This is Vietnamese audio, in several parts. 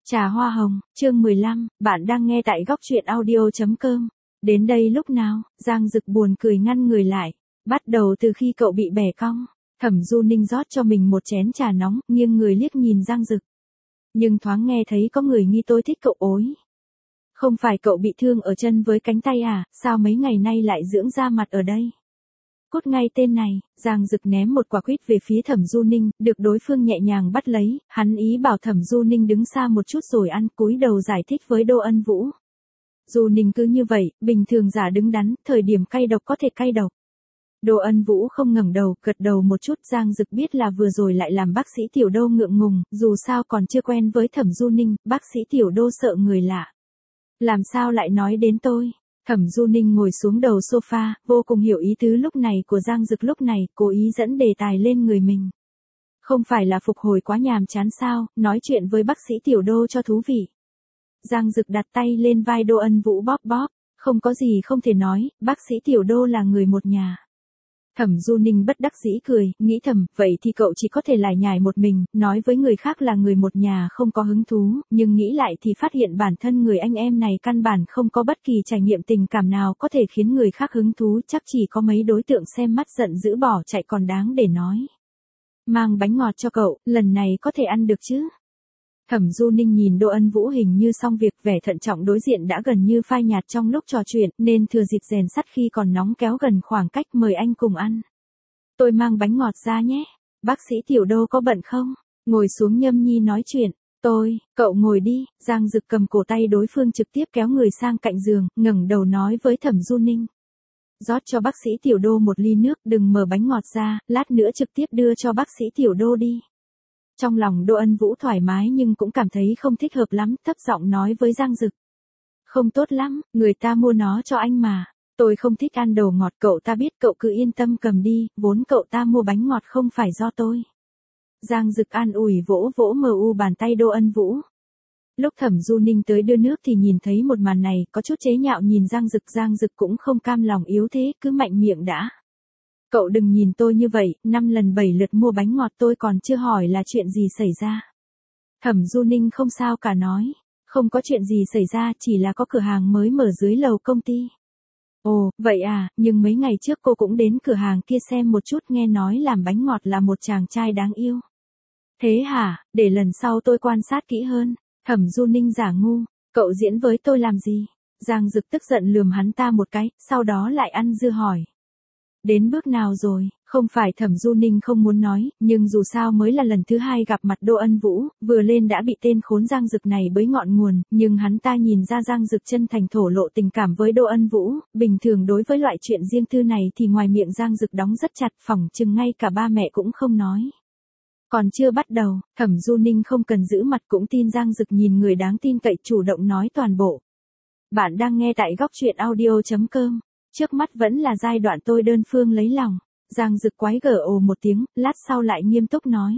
Trà hoa hồng, chương 15, bạn đang nghe tại góc truyện audio.com. Đến đây lúc nào, Giang Dực buồn cười ngăn người lại. Bắt đầu từ khi cậu bị bẻ cong, Thẩm Du Ninh rót cho mình một chén trà nóng, nghiêng người liếc nhìn Giang Dực. Nhưng thoáng nghe thấy có người nghi tôi thích cậu ối. Không phải cậu bị thương ở chân với cánh tay à, sao mấy ngày nay lại dưỡng da mặt ở đây? Cút ngay tên này, Giang Dực ném một quả quýt về phía Thẩm Du Ninh, được đối phương nhẹ nhàng bắt lấy, hắn ý bảo Thẩm Du Ninh đứng xa một chút rồi ăn, cúi đầu giải thích với Đô Ân Vũ. Du Ninh cứ như vậy, bình thường giả đứng đắn, thời điểm cay độc có thể cay độc. Đô Ân Vũ không ngẩng đầu, gật đầu một chút. Giang Dực biết là vừa rồi lại làm bác sĩ Tiểu Đô ngượng ngùng, dù sao còn chưa quen với Thẩm Du Ninh, bác sĩ Tiểu Đô sợ người lạ. Làm sao lại nói đến tôi? Thẩm Du Ninh ngồi xuống đầu sofa, vô cùng hiểu ý tứ lúc này của Giang Dực lúc này, cố ý dẫn đề tài lên người mình. Không phải là phục hồi quá nhàm chán sao, nói chuyện với bác sĩ Tiểu Đô cho thú vị. Giang Dực đặt tay lên vai Đô Ân Vũ bóp bóp, không có gì không thể nói, bác sĩ Tiểu Đô là người một nhà. Thẩm Du Ninh bất đắc dĩ cười, nghĩ thầm, vậy thì cậu chỉ có thể lải nhải một mình, nói với người khác là người một nhà không có hứng thú, nhưng nghĩ lại thì phát hiện bản thân người anh em này căn bản không có bất kỳ trải nghiệm tình cảm nào có thể khiến người khác hứng thú, chắc chỉ có mấy đối tượng xem mắt giận dữ bỏ chạy còn đáng để nói. Mang bánh ngọt cho cậu, lần này có thể ăn được chứ? Thẩm Du Ninh nhìn Đô Ân Vũ hình như xong việc, vẻ thận trọng đối diện đã gần như phai nhạt trong lúc trò chuyện, nên thừa dịp rèn sắt khi còn nóng kéo gần khoảng cách, mời anh cùng ăn. Tôi mang bánh ngọt ra nhé. Bác sĩ Tiểu Đô có bận không? Ngồi xuống nhâm nhi nói chuyện. Cậu ngồi đi. Giang Dực cầm cổ tay đối phương trực tiếp kéo người sang cạnh giường, ngẩng đầu nói với Thẩm Du Ninh. Rót cho bác sĩ Tiểu Đô một ly nước, đừng mở bánh ngọt ra, lát nữa trực tiếp đưa cho bác sĩ Tiểu Đô đi. Trong lòng Đô Ân Vũ thoải mái nhưng cũng cảm thấy không thích hợp lắm, thấp giọng nói với Giang Dực. Không tốt lắm, người ta mua nó cho anh mà. Tôi không thích ăn đồ ngọt, cậu ta biết, cậu cứ yên tâm cầm đi, vốn cậu ta mua bánh ngọt không phải do tôi. Giang Dực an ủi vỗ vỗ bàn tay Đô Ân Vũ. Lúc Thẩm Du Ninh tới đưa nước thì nhìn thấy một màn này, có chút chế nhạo nhìn Giang Dực cũng không cam lòng yếu thế, cứ mạnh miệng đã. Cậu đừng nhìn tôi như vậy, 5 lần 7 lượt mua bánh ngọt tôi còn chưa hỏi là chuyện gì xảy ra. Thẩm Du Ninh không sao cả nói, không có chuyện gì xảy ra, chỉ là có cửa hàng mới mở dưới lầu công ty. Ồ, vậy à, nhưng mấy ngày trước cô cũng đến cửa hàng kia xem một chút, nghe nói làm bánh ngọt là một chàng trai đáng yêu. Thế hả, để lần sau tôi quan sát kỹ hơn. Thẩm Du Ninh giả ngu, cậu diễn với tôi làm gì? Giang Dực tức giận lườm hắn ta một cái, sau đó lại ăn dưa hỏi. Đến bước nào rồi? Không phải Thẩm Du Ninh không muốn nói, nhưng dù sao mới là lần thứ 2 gặp mặt Đô Ân Vũ, vừa lên đã bị tên khốn Giang Dực này bới ngọn nguồn, nhưng hắn ta nhìn ra Giang Dực chân thành thổ lộ tình cảm với Đô Ân Vũ, bình thường đối với loại chuyện riêng tư này thì ngoài miệng Giang Dực đóng rất chặt, phỏng chừng ngay cả ba mẹ cũng không nói. Còn chưa bắt đầu, Thẩm Du Ninh không cần giữ mặt cũng tin Giang Dực nhìn người đáng tin cậy, chủ động nói toàn bộ. Bạn đang nghe tại góc truyện audio.com. Trước mắt vẫn là giai đoạn tôi đơn phương lấy lòng. Giang Dực quái gở ồ một tiếng, lát sau lại nghiêm túc nói.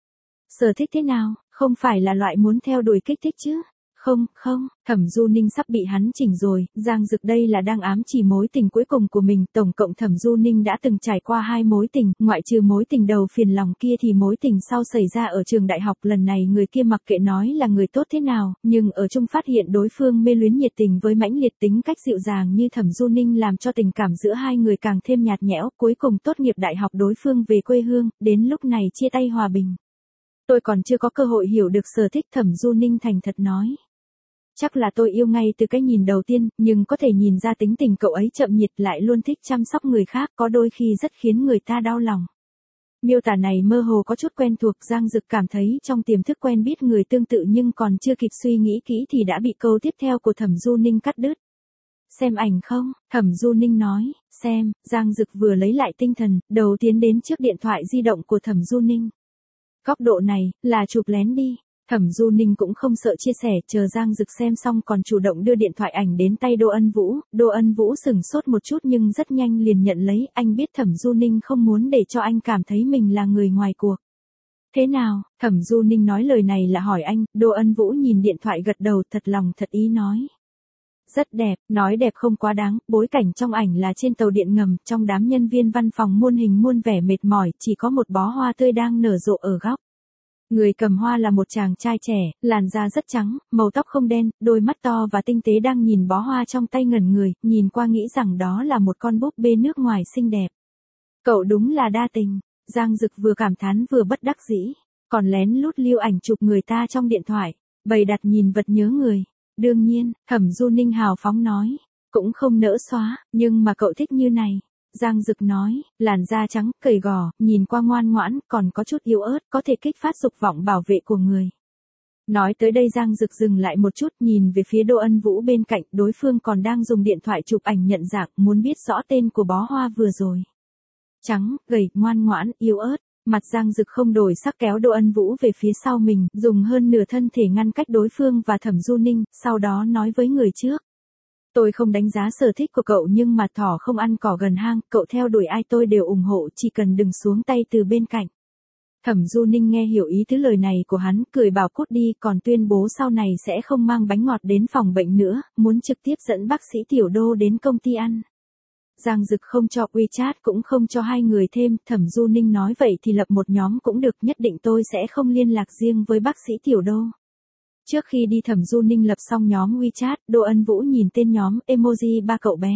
Sở thích thế nào, không phải là loại muốn theo đuổi kích thích chứ? Không, Thẩm Du Ninh sắp bị hắn chỉnh rồi, Giang Dực đây là đang ám chỉ mối tình cuối cùng của mình, tổng cộng Thẩm Du Ninh đã từng trải qua 2 mối tình, ngoại trừ mối tình đầu phiền lòng kia thì mối tình sau xảy ra ở trường đại học, lần này người kia mặc kệ nói là người tốt thế nào, nhưng ở chung phát hiện đối phương mê luyến nhiệt tình với mãnh liệt tính cách dịu dàng như Thẩm Du Ninh làm cho tình cảm giữa hai người càng thêm nhạt nhẽo, cuối cùng tốt nghiệp đại học đối phương về quê hương, đến lúc này chia tay hòa bình. Tôi còn chưa có cơ hội hiểu được sở thích, Thẩm Du Ninh thành thật nói. Chắc là tôi yêu ngay từ cái nhìn đầu tiên, nhưng có thể nhìn ra tính tình cậu ấy chậm nhiệt, lại luôn thích chăm sóc người khác, có đôi khi rất khiến người ta đau lòng. Miêu tả này mơ hồ có chút quen thuộc, Giang Dực cảm thấy trong tiềm thức quen biết người tương tự nhưng còn chưa kịp suy nghĩ kỹ thì đã bị câu tiếp theo của Thẩm Du Ninh cắt đứt. Xem ảnh không? Thẩm Du Ninh nói, xem. Giang Dực vừa lấy lại tinh thần, đầu tiến đến trước điện thoại di động của Thẩm Du Ninh. Góc độ này, là chụp lén đi. Thẩm Du Ninh cũng không sợ chia sẻ, chờ Giang Dực xem xong còn chủ động đưa điện thoại ảnh đến tay Đô Ân Vũ. Đô Ân Vũ sửng sốt một chút nhưng rất nhanh liền nhận lấy, anh biết Thẩm Du Ninh không muốn để cho anh cảm thấy mình là người ngoài cuộc. Thế nào? Thẩm Du Ninh nói lời này là hỏi anh, Đô Ân Vũ nhìn điện thoại gật đầu, thật lòng thật ý nói. Rất đẹp, nói đẹp không quá đáng, bối cảnh trong ảnh là trên tàu điện ngầm, trong đám nhân viên văn phòng muôn hình muôn vẻ mệt mỏi, chỉ có một bó hoa tươi đang nở rộ ở góc. Người cầm hoa là một chàng trai trẻ, làn da rất trắng, màu tóc không đen, đôi mắt to và tinh tế đang nhìn bó hoa trong tay ngẩn người, nhìn qua nghĩ rằng đó là một con búp bê nước ngoài xinh đẹp. Cậu đúng là đa tình, Giang Dực vừa cảm thán vừa bất đắc dĩ, còn lén lút lưu ảnh chụp người ta trong điện thoại, bày đặt nhìn vật nhớ người. Đương nhiên, Thẩm Du Ninh hào phóng nói, cũng không nỡ xóa, nhưng mà cậu thích như này. Giang Dực nói, làn da trắng, gầy gò, nhìn qua ngoan ngoãn, còn có chút yếu ớt, có thể kích phát dục vọng bảo vệ của người. Nói tới đây Giang Dực dừng lại một chút, nhìn về phía Đỗ Ân Vũ bên cạnh, đối phương còn đang dùng điện thoại chụp ảnh nhận dạng, muốn biết rõ tên của bó hoa vừa rồi. Trắng, gầy, ngoan ngoãn, yếu ớt, mặt Giang Dực không đổi sắc kéo Đỗ Ân Vũ về phía sau mình, dùng hơn nửa thân thể ngăn cách đối phương và Thẩm Du Ninh, sau đó nói với người trước. Tôi không đánh giá sở thích của cậu nhưng mà thỏ không ăn cỏ gần hang, cậu theo đuổi ai tôi đều ủng hộ, chỉ cần đừng xuống tay từ bên cạnh. Thẩm Du Ninh nghe hiểu ý tứ lời này của hắn, cười bảo cút đi, còn tuyên bố sau này sẽ không mang bánh ngọt đến phòng bệnh nữa, muốn trực tiếp dẫn bác sĩ Tiểu Đô đến công ty ăn. Giang Dực không cho WeChat cũng không cho hai người thêm, Thẩm Du Ninh nói vậy thì lập một nhóm cũng được, nhất định tôi sẽ không liên lạc riêng với bác sĩ Tiểu Đô. Trước khi đi Thẩm Du Ninh lập xong nhóm WeChat, Đỗ Ân Vũ nhìn tên nhóm, emoji ba cậu bé.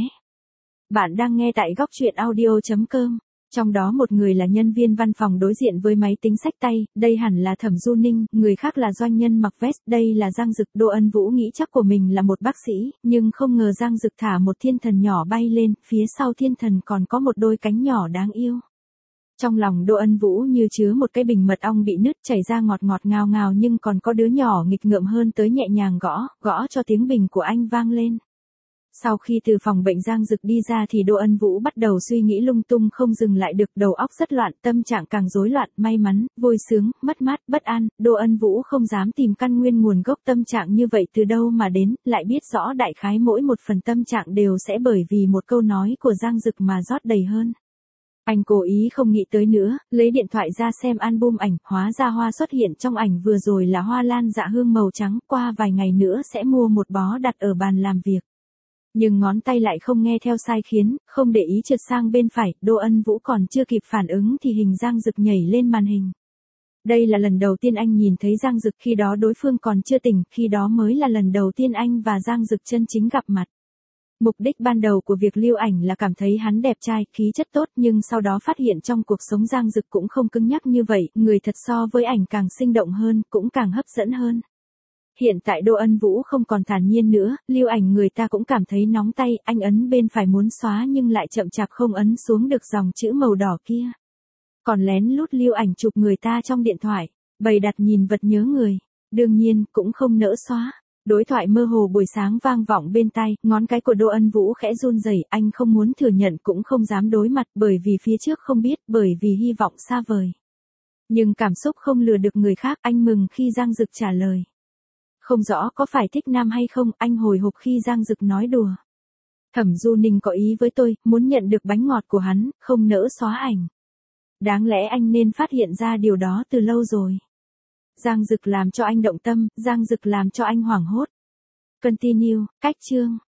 Bạn đang nghe tại góc truyện audio.com. Trong đó một người là nhân viên văn phòng đối diện với máy tính xách tay, đây hẳn là Thẩm Du Ninh, người khác là doanh nhân mặc vest, đây là Giang Dực. Đỗ Ân Vũ nghĩ chắc của mình là một bác sĩ, nhưng không ngờ Giang Dực thả một thiên thần nhỏ bay lên, phía sau thiên thần còn có một đôi cánh nhỏ đáng yêu. Trong lòng Đỗ Ân Vũ như chứa một cái bình mật ong bị nứt chảy ra ngọt ngọt ngào ngào, nhưng còn có đứa nhỏ nghịch ngợm hơn tới nhẹ nhàng gõ cho tiếng bình của anh vang lên. Sau khi từ phòng bệnh Giang Dực đi ra thì Đỗ Ân Vũ bắt đầu suy nghĩ lung tung không dừng lại được, đầu óc rất loạn, tâm trạng càng rối loạn, may mắn, vui sướng, mất mát, bất an. Đỗ Ân Vũ không dám tìm căn nguyên nguồn gốc tâm trạng như vậy từ đâu mà đến, lại biết rõ đại khái mỗi một phần tâm trạng đều sẽ bởi vì một câu nói của Giang Dực mà rót đầy hơn. Anh cố ý không nghĩ tới nữa, lấy điện thoại ra xem album ảnh, hóa ra hoa xuất hiện trong ảnh vừa rồi là hoa lan dạ hương màu trắng, qua vài ngày nữa sẽ mua một bó đặt ở bàn làm việc. Nhưng ngón tay lại không nghe theo sai khiến, không để ý trượt sang bên phải, Đỗ Ân Vũ còn chưa kịp phản ứng thì hình Giang Dực nhảy lên màn hình. Đây là lần đầu tiên anh nhìn thấy Giang Dực, khi đó đối phương còn chưa tỉnh, khi đó mới là lần đầu tiên anh và Giang Dực chân chính gặp mặt. Mục đích ban đầu của việc lưu ảnh là cảm thấy hắn đẹp trai, khí chất tốt, nhưng sau đó phát hiện trong cuộc sống Giang Dực cũng không cứng nhắc như vậy, người thật so với ảnh càng sinh động hơn, cũng càng hấp dẫn hơn. Hiện tại Đỗ Ân Vũ không còn thản nhiên nữa, lưu ảnh người ta cũng cảm thấy nóng tay, anh ấn bên phải muốn xóa nhưng lại chậm chạp không ấn xuống được dòng chữ màu đỏ kia. Còn lén lút lưu ảnh chụp người ta trong điện thoại, bày đặt nhìn vật nhớ người, đương nhiên cũng không nỡ xóa. Đối thoại mơ hồ buổi sáng vang vọng bên tai, ngón cái của Đỗ Ân Vũ khẽ run rẩy, anh không muốn thừa nhận cũng không dám đối mặt, bởi vì phía trước không biết, bởi vì hy vọng xa vời. Nhưng cảm xúc không lừa được người khác, anh mừng khi Giang Dực trả lời. Không rõ có phải thích nam hay không, anh hồi hộp khi Giang Dực nói đùa. Thẩm Du Ninh có ý với tôi, muốn nhận được bánh ngọt của hắn, không nỡ xóa ảnh. Đáng lẽ anh nên phát hiện ra điều đó từ lâu rồi. Giang Dực làm cho anh động tâm, Giang Dực làm cho anh hoảng hốt. Continue, cách chương.